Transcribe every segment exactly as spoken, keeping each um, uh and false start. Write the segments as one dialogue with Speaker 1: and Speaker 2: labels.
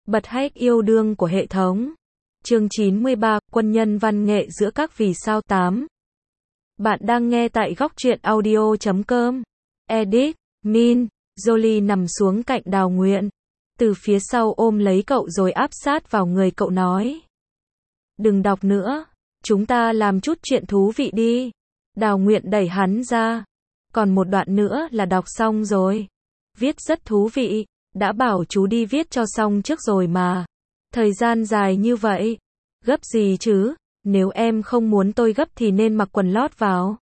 Speaker 1: Bật hack yêu đương của hệ thống. Chương chín mươi ba, quân nhân văn nghệ giữa các vì sao tám. Bạn đang nghe tại góc truyện audio chấm com. Edit, Min, Jolie nằm xuống cạnh Đào Nguyện. Từ phía sau ôm lấy cậu rồi áp sát vào người cậu nói. Đừng đọc nữa, chúng ta làm chút chuyện thú vị đi. Đào Nguyện đẩy hắn ra. Còn một đoạn nữa là đọc xong rồi. Viết rất thú vị, đã bảo chú đi viết cho xong trước rồi mà. Thời gian dài như vậy. Gấp gì chứ, nếu em không muốn tôi gấp thì nên mặc quần lót vào.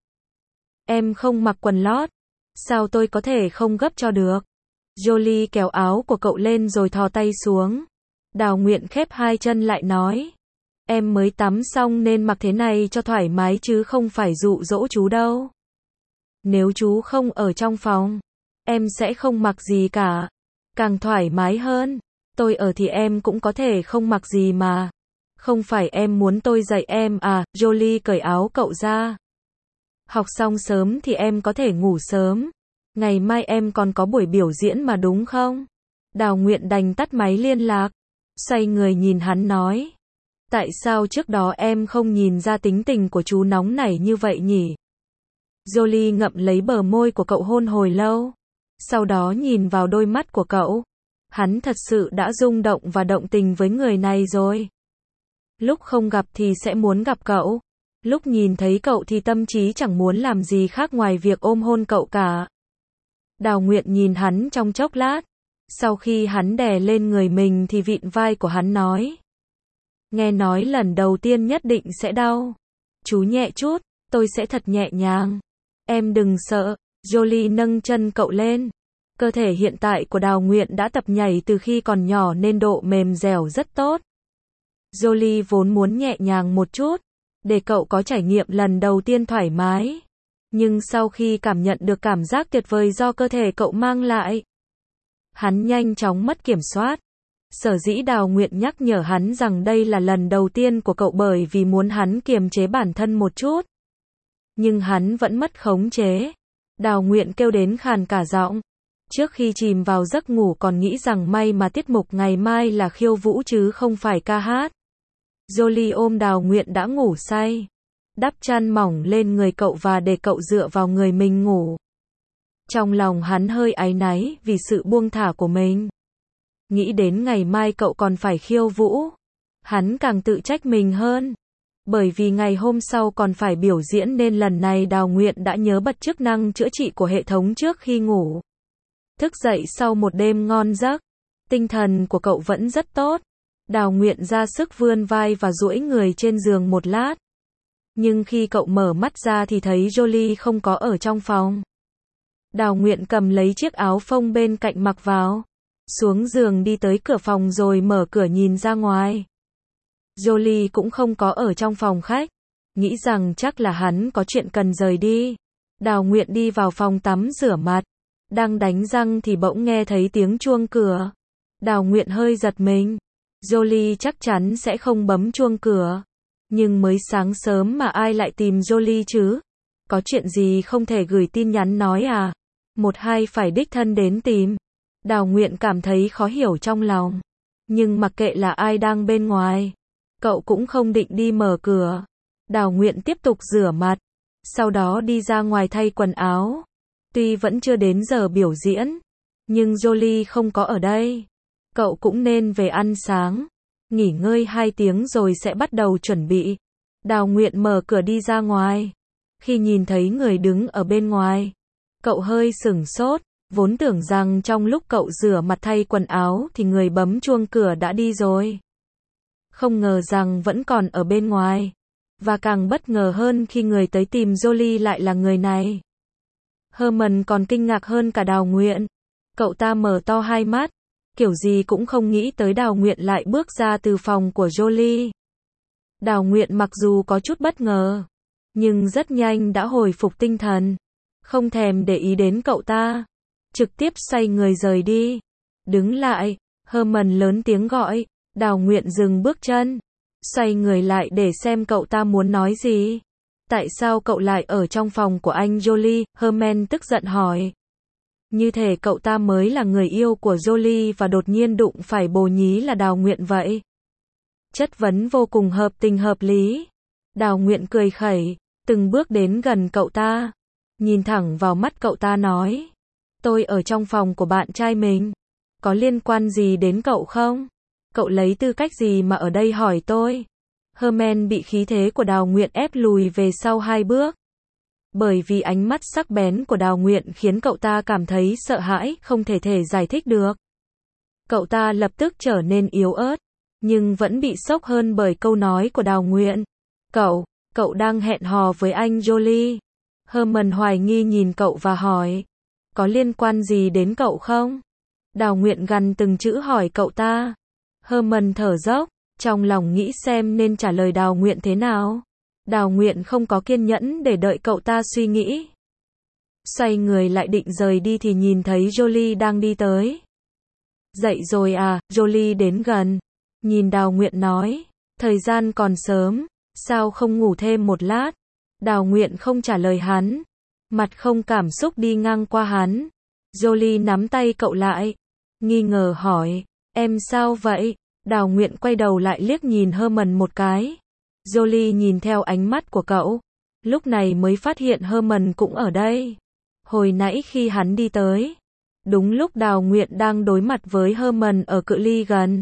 Speaker 1: Em không mặc quần lót, sao tôi có thể không gấp cho được. Jolie kéo áo của cậu lên rồi thò tay xuống. Đào Nguyện khép hai chân lại nói. Em mới tắm xong nên mặc thế này cho thoải mái chứ không phải dụ dỗ chú đâu. Nếu chú không ở trong phòng, em sẽ không mặc gì cả. Càng thoải mái hơn. Tôi ở thì em cũng có thể không mặc gì mà. Không phải em muốn tôi dạy em à, Jolie cởi áo cậu ra. Học xong sớm thì em có thể ngủ sớm. Ngày mai em còn có buổi biểu diễn mà đúng không? Đào Nguyện đành tắt máy liên lạc. Xoay người nhìn hắn nói. Tại sao trước đó em không nhìn ra tính tình của chú nóng nảy như vậy nhỉ? Jolie ngậm lấy bờ môi của cậu hôn hồi lâu. Sau đó nhìn vào đôi mắt của cậu. Hắn thật sự đã rung động và động tình với người này rồi. Lúc không gặp thì sẽ muốn gặp cậu. Lúc nhìn thấy cậu thì tâm trí chẳng muốn làm gì khác ngoài việc ôm hôn cậu cả. Đào Nguyện nhìn hắn trong chốc lát. Sau khi hắn đè lên người mình thì vịn vai của hắn nói. Nghe nói lần đầu tiên nhất định sẽ đau. Chú nhẹ chút, tôi sẽ thật nhẹ nhàng. Em đừng sợ. Jolie nâng chân cậu lên. Cơ thể hiện tại của Đào Nguyện đã tập nhảy từ khi còn nhỏ nên độ mềm dẻo rất tốt. Jolie vốn muốn nhẹ nhàng một chút, để cậu có trải nghiệm lần đầu tiên thoải mái. Nhưng sau khi cảm nhận được cảm giác tuyệt vời do cơ thể cậu mang lại, hắn nhanh chóng mất kiểm soát. Sở dĩ Đào Nguyện nhắc nhở hắn rằng đây là lần đầu tiên của cậu bởi vì muốn hắn kiềm chế bản thân một chút. Nhưng hắn vẫn mất khống chế. Đào Nguyện kêu đến khàn cả giọng. Trước khi chìm vào giấc ngủ còn nghĩ rằng may mà tiết mục ngày mai là khiêu vũ chứ không phải ca hát. Jolie ôm Đào Nguyện đã ngủ say. Đắp chăn mỏng lên người cậu và để cậu dựa vào người mình ngủ. Trong lòng hắn hơi áy náy vì sự buông thả của mình. Nghĩ đến ngày mai cậu còn phải khiêu vũ. Hắn càng tự trách mình hơn. Bởi vì ngày hôm sau còn phải biểu diễn nên lần này Đào Nguyện đã nhớ bật chức năng chữa trị của hệ thống trước khi ngủ. Thức dậy sau một đêm ngon giấc. Tinh thần của cậu vẫn rất tốt. Đào Nguyện ra sức vươn vai và duỗi người trên giường một lát. Nhưng khi cậu mở mắt ra thì thấy Jolie không có ở trong phòng. Đào Nguyện cầm lấy chiếc áo phông bên cạnh mặc vào. Xuống giường đi tới cửa phòng rồi mở cửa nhìn ra ngoài. Jolie cũng không có ở trong phòng khách. Nghĩ rằng chắc là hắn có chuyện cần rời đi. Đào Nguyện đi vào phòng tắm rửa mặt. Đang đánh răng thì bỗng nghe thấy tiếng chuông cửa. Đào Nguyện hơi giật mình. Jolie chắc chắn sẽ không bấm chuông cửa. Nhưng mới sáng sớm mà ai lại tìm Jolie chứ? Có chuyện gì không thể gửi tin nhắn nói à? Một hai phải đích thân đến tìm. Đào Nguyện cảm thấy khó hiểu trong lòng. Nhưng mặc kệ là ai đang bên ngoài, cậu cũng không định đi mở cửa. Đào Nguyện tiếp tục rửa mặt. Sau đó đi ra ngoài thay quần áo. Tuy vẫn chưa đến giờ biểu diễn, nhưng Jolie không có ở đây. Cậu cũng nên về ăn sáng. Nghỉ ngơi hai tiếng rồi sẽ bắt đầu chuẩn bị. Đào Nguyện mở cửa đi ra ngoài. Khi nhìn thấy người đứng ở bên ngoài, cậu hơi sửng sốt. Vốn tưởng rằng trong lúc cậu rửa mặt thay quần áo thì người bấm chuông cửa đã đi rồi. Không ngờ rằng vẫn còn ở bên ngoài. Và càng bất ngờ hơn khi người tới tìm Jolie lại là người này. Herman còn kinh ngạc hơn cả Đào Nguyện. Cậu ta mở to hai mắt. Kiểu gì cũng không nghĩ tới Đào Nguyện lại bước ra từ phòng của Jolie. Đào Nguyện mặc dù có chút bất ngờ, nhưng rất nhanh đã hồi phục tinh thần. Không thèm để ý đến cậu ta. Trực tiếp xoay người rời đi. Đứng lại, Herman lớn tiếng gọi. Đào Nguyện dừng bước chân. Xoay người lại để xem cậu ta muốn nói gì. Tại sao cậu lại ở trong phòng của anh Jolie? Herman tức giận hỏi. Như thể cậu ta mới là người yêu của Jolie và đột nhiên đụng phải bồ nhí là Đào Nguyện vậy. Chất vấn vô cùng hợp tình hợp lý. Đào Nguyện cười khẩy, từng bước đến gần cậu ta, nhìn thẳng vào mắt cậu ta nói. Tôi ở trong phòng của bạn trai mình. Có liên quan gì đến cậu không? Cậu lấy tư cách gì mà ở đây hỏi tôi? Herman bị khí thế của Đào Nguyện ép lùi về sau hai bước. Bởi vì ánh mắt sắc bén của Đào Nguyện khiến cậu ta cảm thấy sợ hãi, không thể thể giải thích được. Cậu ta lập tức trở nên yếu ớt, nhưng vẫn bị sốc hơn bởi câu nói của Đào Nguyện. Cậu, cậu đang hẹn hò với anh Jolie. Herman hoài nghi nhìn cậu và hỏi. Có liên quan gì đến cậu không? Đào Nguyện gằn từng chữ hỏi cậu ta. Herman thở dốc, trong lòng nghĩ xem nên trả lời Đào Nguyện thế nào. Đào Nguyện không có kiên nhẫn để đợi cậu ta suy nghĩ. Xoay người lại định rời đi thì nhìn thấy Jolie đang đi tới. Dậy rồi à? Jolie đến gần, nhìn Đào Nguyện nói. Thời gian còn sớm, sao không ngủ thêm một lát? Đào Nguyện không trả lời hắn, mặt không cảm xúc đi ngang qua hắn. Jolie nắm tay cậu lại, nghi ngờ hỏi, em sao vậy? Đào Nguyện quay đầu lại liếc nhìn Herman một cái. Jolie nhìn theo ánh mắt của cậu, lúc này mới phát hiện Herman cũng ở đây. Hồi nãy khi hắn đi tới, đúng lúc Đào Nguyện đang đối mặt với Herman ở cự ly gần,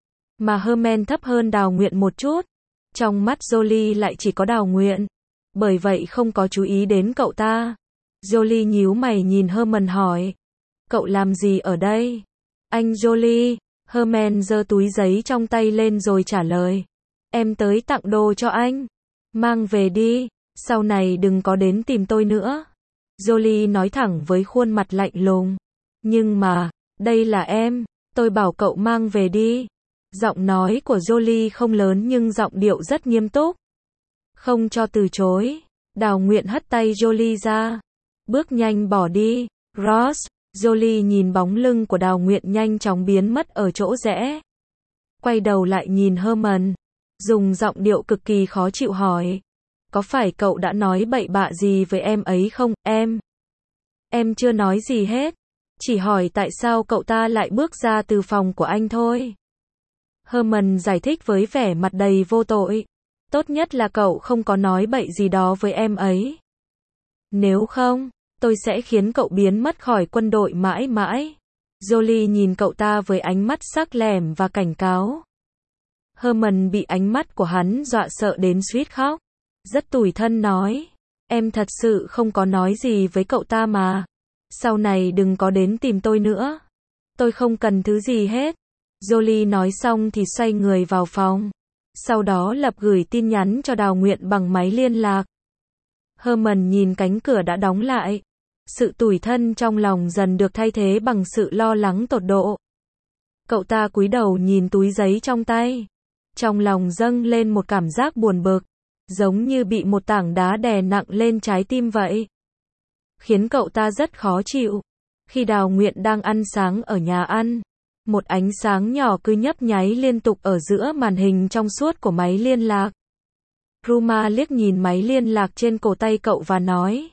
Speaker 1: mà Herman thấp hơn Đào Nguyện một chút. Trong mắt Jolie lại chỉ có Đào Nguyện, bởi vậy không có chú ý đến cậu ta. Jolie nhíu mày nhìn Herman hỏi, cậu làm gì ở đây? Anh Jolie, Herman giơ túi giấy trong tay lên rồi trả lời, em tới tặng đồ cho anh, mang về đi, sau này đừng có đến tìm tôi nữa. Jolie nói thẳng với khuôn mặt lạnh lùng, nhưng mà, đây là em, tôi bảo cậu mang về đi. Giọng nói của Jolie không lớn nhưng giọng điệu rất nghiêm túc. Không cho từ chối. Đào Nguyện hất tay Jolie ra, bước nhanh bỏ đi. Ross, Jolie nhìn bóng lưng của Đào Nguyện nhanh chóng biến mất ở chỗ rẽ. Quay đầu lại nhìn Herman, dùng giọng điệu cực kỳ khó chịu hỏi, có phải cậu đã nói bậy bạ gì với em ấy không? Em, em chưa nói gì hết, chỉ hỏi tại sao cậu ta lại bước ra từ phòng của anh thôi. Herman giải thích với vẻ mặt đầy vô tội, tốt nhất là cậu không có nói bậy gì đó với em ấy. Nếu không, tôi sẽ khiến cậu biến mất khỏi quân đội mãi mãi. Jolie nhìn cậu ta với ánh mắt sắc lẻm và cảnh cáo. Herman bị ánh mắt của hắn dọa sợ đến suýt khóc. Rất tủi thân nói, em thật sự không có nói gì với cậu ta mà. Sau này đừng có đến tìm tôi nữa. Tôi không cần thứ gì hết. Jolie nói xong thì xoay người vào phòng. Sau đó lập gửi tin nhắn cho Đào Nguyện bằng máy liên lạc. Herman nhìn cánh cửa đã đóng lại. Sự tủi thân trong lòng dần được thay thế bằng sự lo lắng tột độ. Cậu ta cúi đầu nhìn túi giấy trong tay. Trong lòng dâng lên một cảm giác buồn bực, giống như bị một tảng đá đè nặng lên trái tim vậy. Khiến cậu ta rất khó chịu. Khi Đào Nguyện đang ăn sáng ở nhà ăn, một ánh sáng nhỏ cứ nhấp nháy liên tục ở giữa màn hình trong suốt của máy liên lạc. Ruma liếc nhìn máy liên lạc trên cổ tay cậu và nói,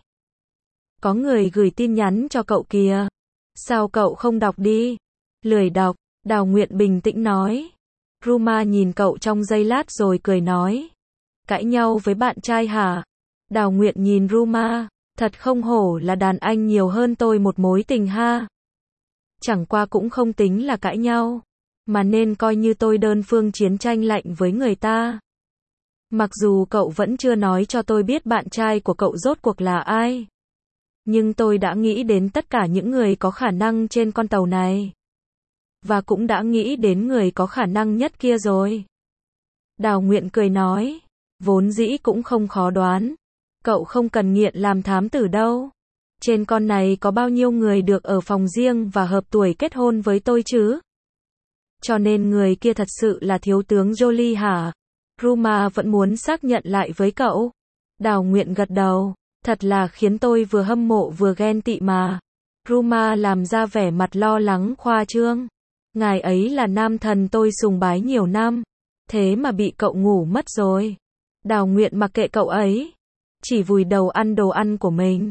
Speaker 1: có người gửi tin nhắn cho cậu kìa. Sao cậu không đọc đi? Lười đọc, Đào Nguyện bình tĩnh nói. Ruma nhìn cậu trong giây lát rồi cười nói, cãi nhau với bạn trai hả? Đào Nguyện nhìn Ruma, thật không hổ là đàn anh nhiều hơn tôi một mối tình ha. Chẳng qua cũng không tính là cãi nhau, mà nên coi như tôi đơn phương chiến tranh lạnh với người ta. Mặc dù cậu vẫn chưa nói cho tôi biết bạn trai của cậu rốt cuộc là ai, nhưng tôi đã nghĩ đến tất cả những người có khả năng trên con tàu này. Và cũng đã nghĩ đến người có khả năng nhất kia rồi. Đào Nguyện cười nói, vốn dĩ cũng không khó đoán. Cậu không cần nghiện làm thám tử đâu. Trên con này có bao nhiêu người được ở phòng riêng và hợp tuổi kết hôn với tôi chứ? Cho nên người kia thật sự là thiếu tướng Jolie hả? Ruma vẫn muốn xác nhận lại với cậu. Đào Nguyện gật đầu, thật là khiến tôi vừa hâm mộ vừa ghen tị mà. Ruma làm ra vẻ mặt lo lắng khoa trương. Ngài ấy là nam thần tôi sùng bái nhiều năm, thế mà bị cậu ngủ mất rồi. Đào Nguyện mặc kệ cậu ấy, chỉ vùi đầu ăn đồ ăn của mình.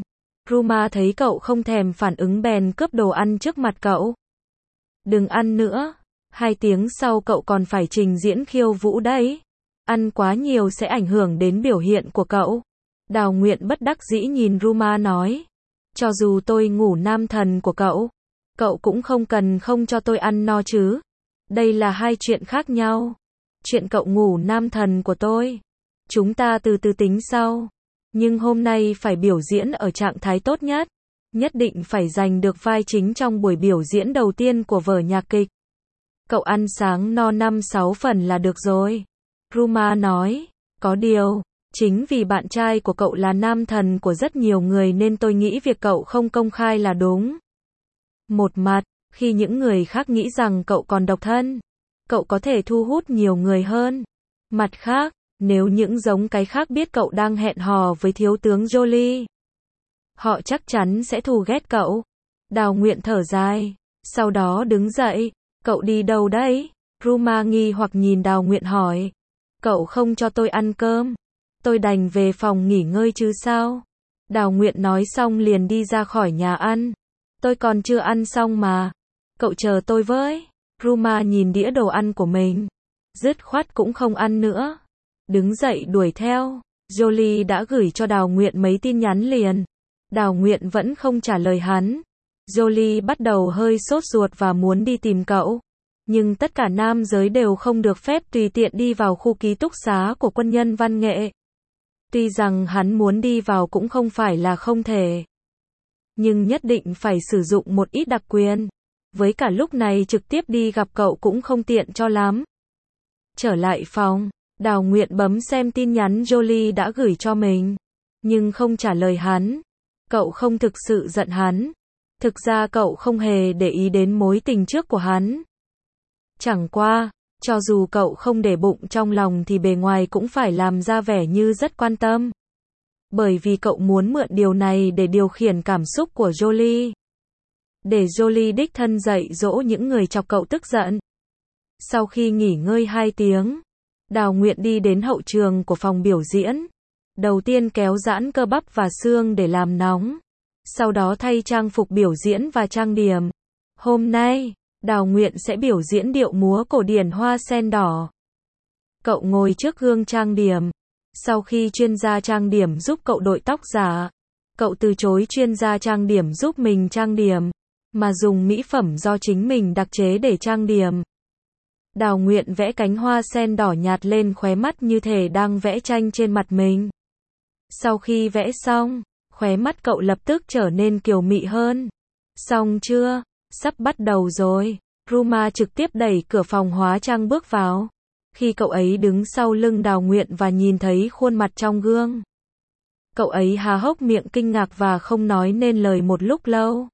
Speaker 1: Ruma thấy cậu không thèm phản ứng bèn cướp đồ ăn trước mặt cậu. Đừng ăn nữa, hai tiếng sau cậu còn phải trình diễn khiêu vũ đấy. Ăn quá nhiều sẽ ảnh hưởng đến biểu hiện của cậu. Đào Nguyện bất đắc dĩ nhìn Ruma nói. Cho dù tôi ngủ nam thần của cậu, cậu cũng không cần không cho tôi ăn no chứ. Đây là hai chuyện khác nhau. Chuyện cậu ngủ nam thần của tôi, chúng ta từ từ tính sau. Nhưng hôm nay phải biểu diễn ở trạng thái tốt nhất. Nhất định phải giành được vai chính trong buổi biểu diễn đầu tiên của vở nhạc kịch. Cậu ăn sáng no năm sáu phần là được rồi. Ruma nói, có điều, chính vì bạn trai của cậu là nam thần của rất nhiều người nên tôi nghĩ việc cậu không công khai là đúng. Một mặt, khi những người khác nghĩ rằng cậu còn độc thân, cậu có thể thu hút nhiều người hơn. Mặt khác, nếu những giống cái khác biết cậu đang hẹn hò với thiếu tướng Jolie, họ chắc chắn sẽ thù ghét cậu. Đào Nguyện thở dài, sau đó đứng dậy. Cậu đi đâu đấy? Ruma nghi hoặc nhìn Đào Nguyện hỏi. Cậu không cho tôi ăn cơm. Tôi đành về phòng nghỉ ngơi chứ sao? Đào Nguyện nói xong liền đi ra khỏi nhà ăn. Tôi còn chưa ăn xong mà. Cậu chờ tôi với. Ruma nhìn đĩa đồ ăn của mình. Dứt khoát cũng không ăn nữa. Đứng dậy đuổi theo. Jolie đã gửi cho Đào Nguyện mấy tin nhắn liền. Đào Nguyện vẫn không trả lời hắn. Jolie bắt đầu hơi sốt ruột và muốn đi tìm cậu. Nhưng tất cả nam giới đều không được phép tùy tiện đi vào khu ký túc xá của quân nhân văn nghệ. Tuy rằng hắn muốn đi vào cũng không phải là không thể. Nhưng nhất định phải sử dụng một ít đặc quyền. Với cả lúc này trực tiếp đi gặp cậu cũng không tiện cho lắm. Trở lại phòng, Đào Nguyện bấm xem tin nhắn Jolie đã gửi cho mình. Nhưng không trả lời hắn. Cậu không thực sự giận hắn. Thực ra cậu không hề để ý đến mối tình trước của hắn. Chẳng qua, cho dù cậu không để bụng trong lòng thì bề ngoài cũng phải làm ra vẻ như rất quan tâm. Bởi vì cậu muốn mượn điều này để điều khiển cảm xúc của Jolie. Để Jolie đích thân dạy dỗ những người chọc cậu tức giận. Sau khi nghỉ ngơi hai tiếng, Đào Nguyện đi đến hậu trường của phòng biểu diễn. Đầu tiên kéo giãn cơ bắp và xương để làm nóng. Sau đó thay trang phục biểu diễn và trang điểm. Hôm nay, Đào Nguyện sẽ biểu diễn điệu múa cổ điển hoa sen đỏ. Cậu ngồi trước gương trang điểm. Sau khi chuyên gia trang điểm giúp cậu đội tóc giả, cậu từ chối chuyên gia trang điểm giúp mình trang điểm, mà dùng mỹ phẩm do chính mình đặc chế để trang điểm. Đào Nguyện vẽ cánh hoa sen đỏ nhạt lên khóe mắt như thể đang vẽ tranh trên mặt mình. Sau khi vẽ xong, khóe mắt cậu lập tức trở nên kiều mị hơn. Xong chưa? Sắp bắt đầu rồi. Ruma trực tiếp đẩy cửa phòng hóa trang bước vào. Khi cậu ấy đứng sau lưng Đào Nguyện và nhìn thấy khuôn mặt trong gương, cậu ấy há hốc miệng kinh ngạc và không nói nên lời một lúc lâu.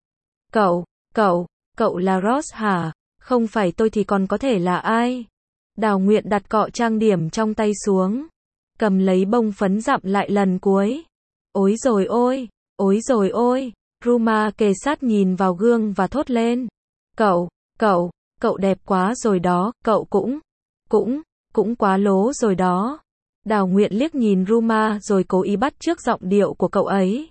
Speaker 1: Cậu, cậu, cậu là Ross hả? Không phải tôi thì còn có thể là ai? Đào Nguyện đặt cọ trang điểm trong tay xuống, cầm lấy bông phấn dặm lại lần cuối. Ối rồi ôi, ối rồi ôi. Ruma kề sát nhìn vào gương và thốt lên. Cậu, cậu, cậu đẹp quá rồi đó, cậu cũng, cũng, cũng quá lố rồi đó. Đào Nguyện liếc nhìn Ruma rồi cố ý bắt chước giọng điệu của cậu ấy.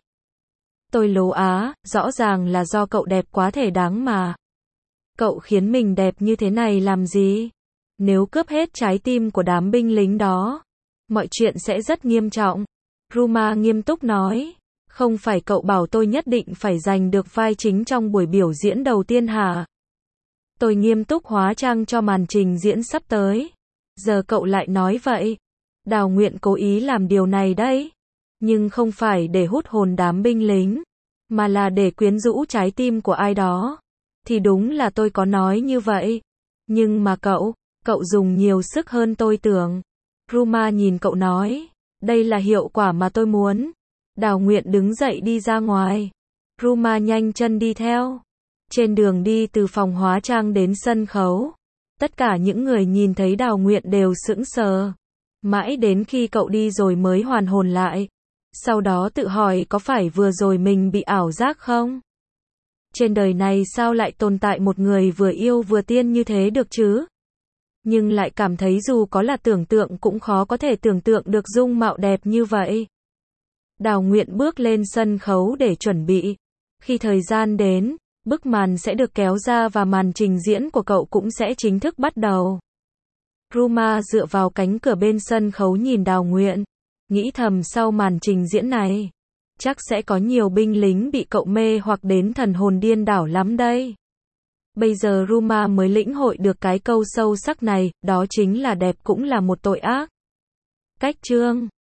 Speaker 1: Tôi lố á, rõ ràng là do cậu đẹp quá thể đáng mà. Cậu khiến mình đẹp như thế này làm gì? Nếu cướp hết trái tim của đám binh lính đó, mọi chuyện sẽ rất nghiêm trọng. Ruma nghiêm túc nói. Không phải cậu bảo tôi nhất định phải giành được vai chính trong buổi biểu diễn đầu tiên hả? Tôi nghiêm túc hóa trang cho màn trình diễn sắp tới. Giờ cậu lại nói vậy. Đào Nguyện cố ý làm điều này đấy. Nhưng không phải để hút hồn đám binh lính, mà là để quyến rũ trái tim của ai đó. Thì đúng là tôi có nói như vậy. Nhưng mà cậu, cậu dùng nhiều sức hơn tôi tưởng. Ruma nhìn cậu nói. Đây là hiệu quả mà tôi muốn. Đào Nguyện đứng dậy đi ra ngoài. Ruma nhanh chân đi theo. Trên đường đi từ phòng hóa trang đến sân khấu, tất cả những người nhìn thấy Đào Nguyện đều sững sờ. Mãi đến khi cậu đi rồi mới hoàn hồn lại. Sau đó tự hỏi có phải vừa rồi mình bị ảo giác không? Trên đời này sao lại tồn tại một người vừa yêu vừa tiên như thế được chứ? Nhưng lại cảm thấy dù có là tưởng tượng cũng khó có thể tưởng tượng được dung mạo đẹp như vậy. Đào Nguyện bước lên sân khấu để chuẩn bị. Khi thời gian đến, bức màn sẽ được kéo ra và màn trình diễn của cậu cũng sẽ chính thức bắt đầu. Ruma dựa vào cánh cửa bên sân khấu nhìn Đào Nguyện, nghĩ thầm sau màn trình diễn này, chắc sẽ có nhiều binh lính bị cậu mê hoặc đến thần hồn điên đảo lắm đây. Bây giờ Ruma mới lĩnh hội được cái câu sâu sắc này, đó chính là đẹp cũng là một tội ác. Cách chương